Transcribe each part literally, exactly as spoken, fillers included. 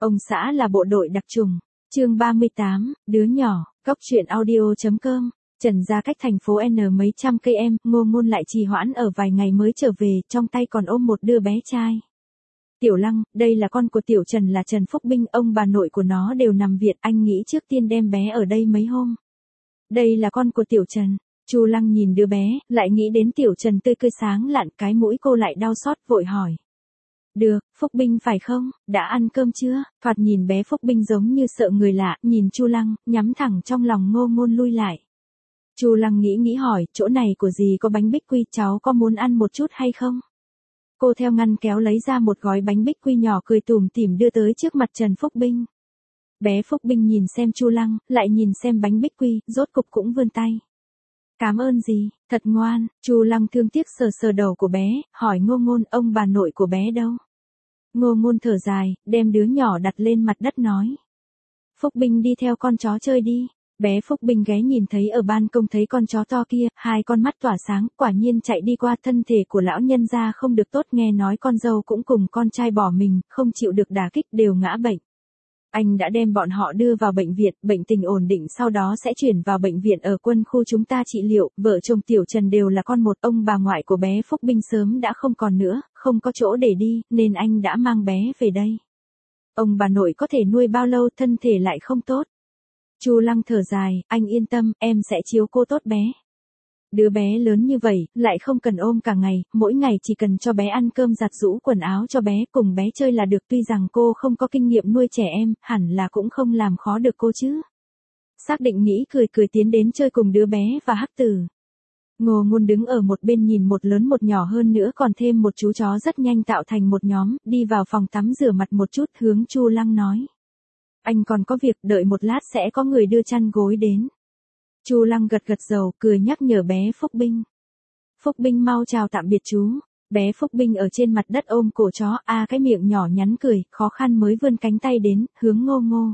Ông xã là bộ đội đặc chủng. Chương ba mươi tám, đứa nhỏ, Cóc truyện audio.com. Trần gia cách thành phố N mấy trăm cây em, Ngô Ngôn lại trì hoãn ở vài ngày mới trở về, trong tay còn ôm một đứa bé trai. Tiểu Lăng, đây là con của Tiểu Trần là Trần Phúc Binh, ông bà nội của nó đều nằm viện, anh nghĩ trước tiên đem bé ở đây mấy hôm. Đây là con của Tiểu Trần. Chu Lăng nhìn đứa bé, lại nghĩ đến Tiểu Trần tươi cười sáng lạn, cái mũi cô lại đau xót, vội hỏi. Được, Phúc Binh phải không, đã ăn cơm chưa? Thoạt nhìn bé Phúc Binh giống như sợ người lạ, nhìn Chu Lăng, nhắm thẳng trong lòng Ngô Ngôn lui lại. Chu Lăng nghĩ nghĩ hỏi, chỗ này của dì có bánh bích quy, cháu có muốn ăn một chút hay không? Cô theo ngăn kéo lấy ra một gói bánh bích quy nhỏ, cười tủm tỉm đưa tới trước mặt Trần Phúc Binh. Bé Phúc Binh nhìn xem Chu Lăng, lại nhìn xem bánh bích quy, rốt cục cũng vươn tay. Cảm ơn dì, thật ngoan. Chu Lăng thương tiếc sờ sờ đầu của bé, hỏi Ngô Ngôn, ông bà nội của bé đâu? Ngô Ngôn thở dài, đem đứa nhỏ đặt lên mặt đất nói. Phúc Binh đi theo con chó chơi đi. Bé Phúc Binh ghé nhìn thấy ở ban công thấy con chó to kia, hai con mắt tỏa sáng, quả nhiên chạy đi qua. Thân thể của lão nhân gia không được tốt, nghe nói con dâu cũng cùng con trai bỏ mình, không chịu được đả kích đều ngã bệnh. Anh đã đem bọn họ đưa vào bệnh viện, bệnh tình ổn định sau đó sẽ chuyển vào bệnh viện ở quân khu chúng ta trị liệu. Vợ chồng Tiểu Trần đều là con một, ông bà ngoại của bé Phúc Binh sớm đã không còn nữa, không có chỗ để đi, nên anh đã mang bé về đây. Ông bà nội có thể nuôi bao lâu, thân thể lại không tốt. Chu Lăng thở dài, anh yên tâm, em sẽ chiếu cố tốt bé. Đứa bé lớn như vậy, lại không cần ôm cả ngày, mỗi ngày chỉ cần cho bé ăn cơm, giặt giũ quần áo cho bé, cùng bé chơi là được. Tuy rằng cô không có kinh nghiệm nuôi trẻ em, hẳn là cũng không làm khó được cô chứ. Xác định nghĩ, cười cười tiến đến chơi cùng đứa bé và Hắc Tử. Ngô Ngôn đứng ở một bên nhìn một lớn một nhỏ, hơn nữa còn thêm một chú chó, rất nhanh tạo thành một nhóm, đi vào phòng tắm rửa mặt một chút, hướng Chu Lăng nói. Anh còn có việc, đợi một lát sẽ có người đưa chăn gối đến. Chu Lăng gật gật đầu, cười nhắc nhở bé Phúc Binh. Phúc Binh mau chào tạm biệt chú. Bé Phúc Binh ở trên mặt đất ôm cổ chó, a à, cái miệng nhỏ nhắn cười, khó khăn mới vươn cánh tay đến, hướng Ngô Ngô.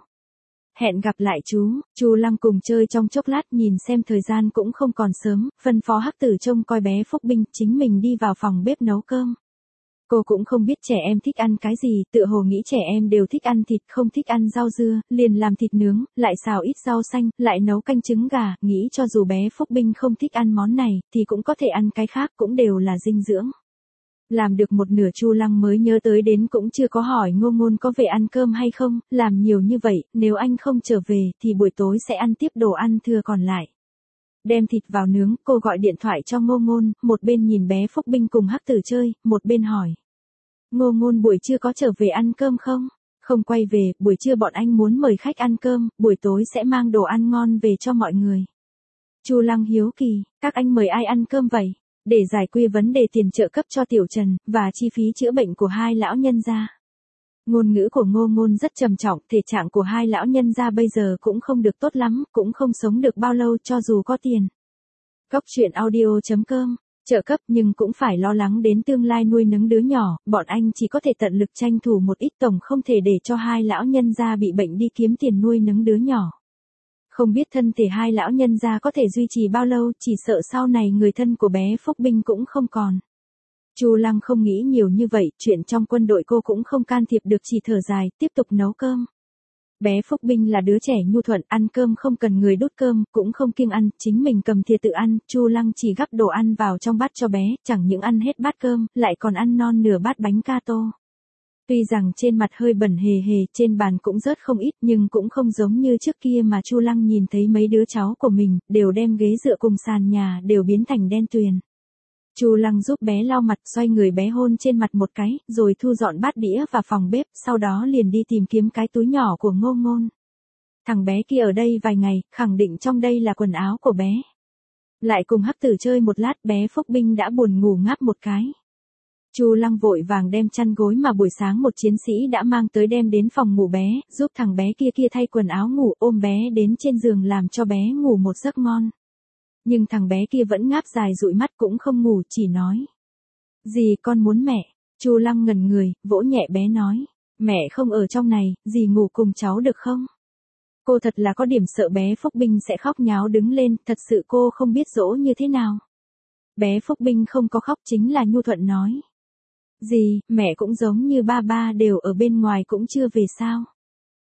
Hẹn gặp lại chú. Chu Lăng cùng chơi trong chốc lát, nhìn xem thời gian cũng không còn sớm, phân phó Hắc Tử trông coi bé Phúc Binh, chính mình đi vào phòng bếp nấu cơm. Cô cũng không biết trẻ em thích ăn cái gì, tựa hồ nghĩ trẻ em đều thích ăn thịt, không thích ăn rau dưa, liền làm thịt nướng, lại xào ít rau xanh, lại nấu canh trứng gà, nghĩ cho dù bé Phúc Binh không thích ăn món này, thì cũng có thể ăn cái khác, cũng đều là dinh dưỡng. Làm được một nửa, Chu Lăng mới nhớ tới đến cũng chưa có hỏi Ngô Ngôn có về ăn cơm hay không, làm nhiều như vậy, nếu anh không trở về, thì buổi tối sẽ ăn tiếp đồ ăn thừa còn lại. Đem thịt vào nướng, cô gọi điện thoại cho Ngô Ngôn, một bên nhìn bé Phúc Binh cùng Hắc Tử chơi, một bên hỏi. Ngô Ngôn buổi trưa có trở về ăn cơm không? Không quay về, buổi trưa bọn anh muốn mời khách ăn cơm, buổi tối sẽ mang đồ ăn ngon về cho mọi người. Chu Lăng hiếu kỳ, các anh mời ai ăn cơm vậy? Để giải quyết vấn đề tiền trợ cấp cho Tiểu Trần, và chi phí chữa bệnh của hai lão nhân gia. Ngôn ngữ của Ngô Ngôn rất trầm trọng, thể trạng của hai lão nhân gia bây giờ cũng không được tốt lắm, cũng không sống được bao lâu cho dù có tiền. Cóc truyện audio.com, trợ cấp nhưng cũng phải lo lắng đến tương lai nuôi nấng đứa nhỏ, bọn anh chỉ có thể tận lực tranh thủ một ít, tổng không thể để cho hai lão nhân gia bị bệnh đi kiếm tiền nuôi nấng đứa nhỏ. Không biết thân thể hai lão nhân gia có thể duy trì bao lâu, chỉ sợ sau này người thân của bé Phúc Binh cũng không còn. Chu Lăng không nghĩ nhiều như vậy, chuyện trong quân đội cô cũng không can thiệp được, chỉ thở dài, tiếp tục nấu cơm. Bé Phúc Binh là đứa trẻ nhu thuận, ăn cơm không cần người đút cơm, cũng không kiêng ăn, chính mình cầm thìa tự ăn. Chu Lăng chỉ gắp đồ ăn vào trong bát cho bé, chẳng những ăn hết bát cơm, lại còn ăn non nửa bát bánh gato. Tuy rằng trên mặt hơi bẩn hề hề, trên bàn cũng rớt không ít, nhưng cũng không giống như trước kia mà Chu Lăng nhìn thấy mấy đứa cháu của mình, đều đem ghế dựa cùng sàn nhà, đều biến thành đen tuyền. Chu Lăng giúp bé lau mặt, xoay người bé hôn trên mặt một cái, rồi thu dọn bát đĩa vào phòng bếp, sau đó liền đi tìm kiếm cái túi nhỏ của Ngô Ngôn. Thằng bé kia ở đây vài ngày, khẳng định trong đây là quần áo của bé. Lại cùng Hắc Tử chơi một lát, bé Phúc Binh đã buồn ngủ ngáp một cái. Chu Lăng vội vàng đem chăn gối mà buổi sáng một chiến sĩ đã mang tới đem đến phòng ngủ bé, giúp thằng bé kia kia thay quần áo ngủ, ôm bé đến trên giường làm cho bé ngủ một giấc ngon. Nhưng thằng bé kia vẫn ngáp dài dụi mắt cũng không ngủ, chỉ nói. Dì con muốn mẹ. Chu Lăng ngẩn người, vỗ nhẹ bé nói. Mẹ không ở trong này, dì ngủ cùng cháu được không? Cô thật là có điểm sợ bé Phúc Binh sẽ khóc nháo đứng lên, thật sự cô không biết dỗ như thế nào. Bé Phúc Binh không có khóc, chính là nhu thuận nói. Dì, mẹ cũng giống như ba ba đều ở bên ngoài cũng chưa về sao?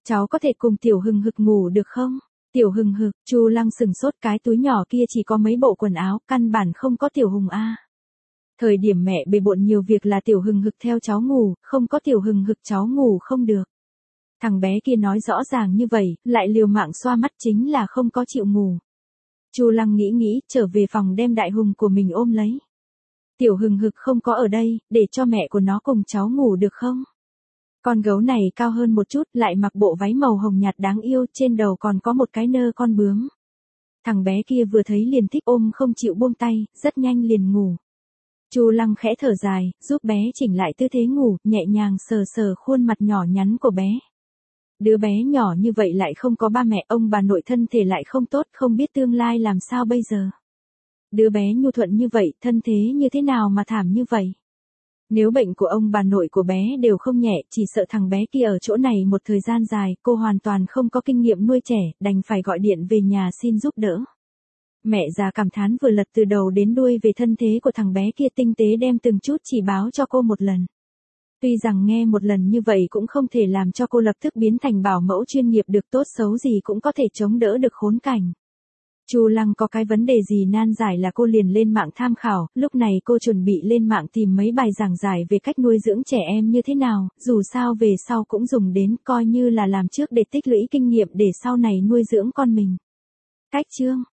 Cháu có thể cùng Tiểu Hừng Hực ngủ được không? Tiểu Hừng Hực, Chu Lăng sừng sốt, cái túi nhỏ kia chỉ có mấy bộ quần áo, căn bản không có Tiểu Hùng a. Thời điểm mẹ bề bộn nhiều việc là Tiểu Hừng Hực theo cháu ngủ, không có Tiểu Hừng Hực cháu ngủ không được. Thằng bé kia nói rõ ràng như vậy, lại liều mạng xoa mắt chính là không có chịu ngủ. Chu Lăng nghĩ nghĩ, trở về phòng đem Đại Hùng của mình ôm lấy. Tiểu Hừng Hực không có ở đây, để cho mẹ của nó cùng cháu ngủ được không? Con gấu này cao hơn một chút, lại mặc bộ váy màu hồng nhạt đáng yêu, trên đầu còn có một cái nơ con bướm. Thằng bé kia vừa thấy liền thích ôm không chịu buông tay, rất nhanh liền ngủ. Chu Lăng khẽ thở dài, giúp bé chỉnh lại tư thế ngủ, nhẹ nhàng sờ sờ khuôn mặt nhỏ nhắn của bé. Đứa bé nhỏ như vậy lại không có ba mẹ, ông bà nội thân thể lại không tốt, không biết tương lai làm sao bây giờ. Đứa bé nhu thuận như vậy, thân thế như thế nào mà thảm như vậy. Nếu bệnh của ông bà nội của bé đều không nhẹ, chỉ sợ thằng bé kia ở chỗ này một thời gian dài, cô hoàn toàn không có kinh nghiệm nuôi trẻ, đành phải gọi điện về nhà xin giúp đỡ. Mẹ già cảm thán vừa lật từ đầu đến đuôi về thân thế của thằng bé kia, tinh tế đem từng chút chỉ báo cho cô một lần. Tuy rằng nghe một lần như vậy cũng không thể làm cho cô lập tức biến thành bảo mẫu chuyên nghiệp được, tốt xấu gì cũng có thể chống đỡ được khốn cảnh. Chu Lăng có cái vấn đề gì nan giải là cô liền lên mạng tham khảo, lúc này cô chuẩn bị lên mạng tìm mấy bài giảng giải về cách nuôi dưỡng trẻ em như thế nào, dù sao về sau cũng dùng đến, coi như là làm trước để tích lũy kinh nghiệm để sau này nuôi dưỡng con mình. Cách chương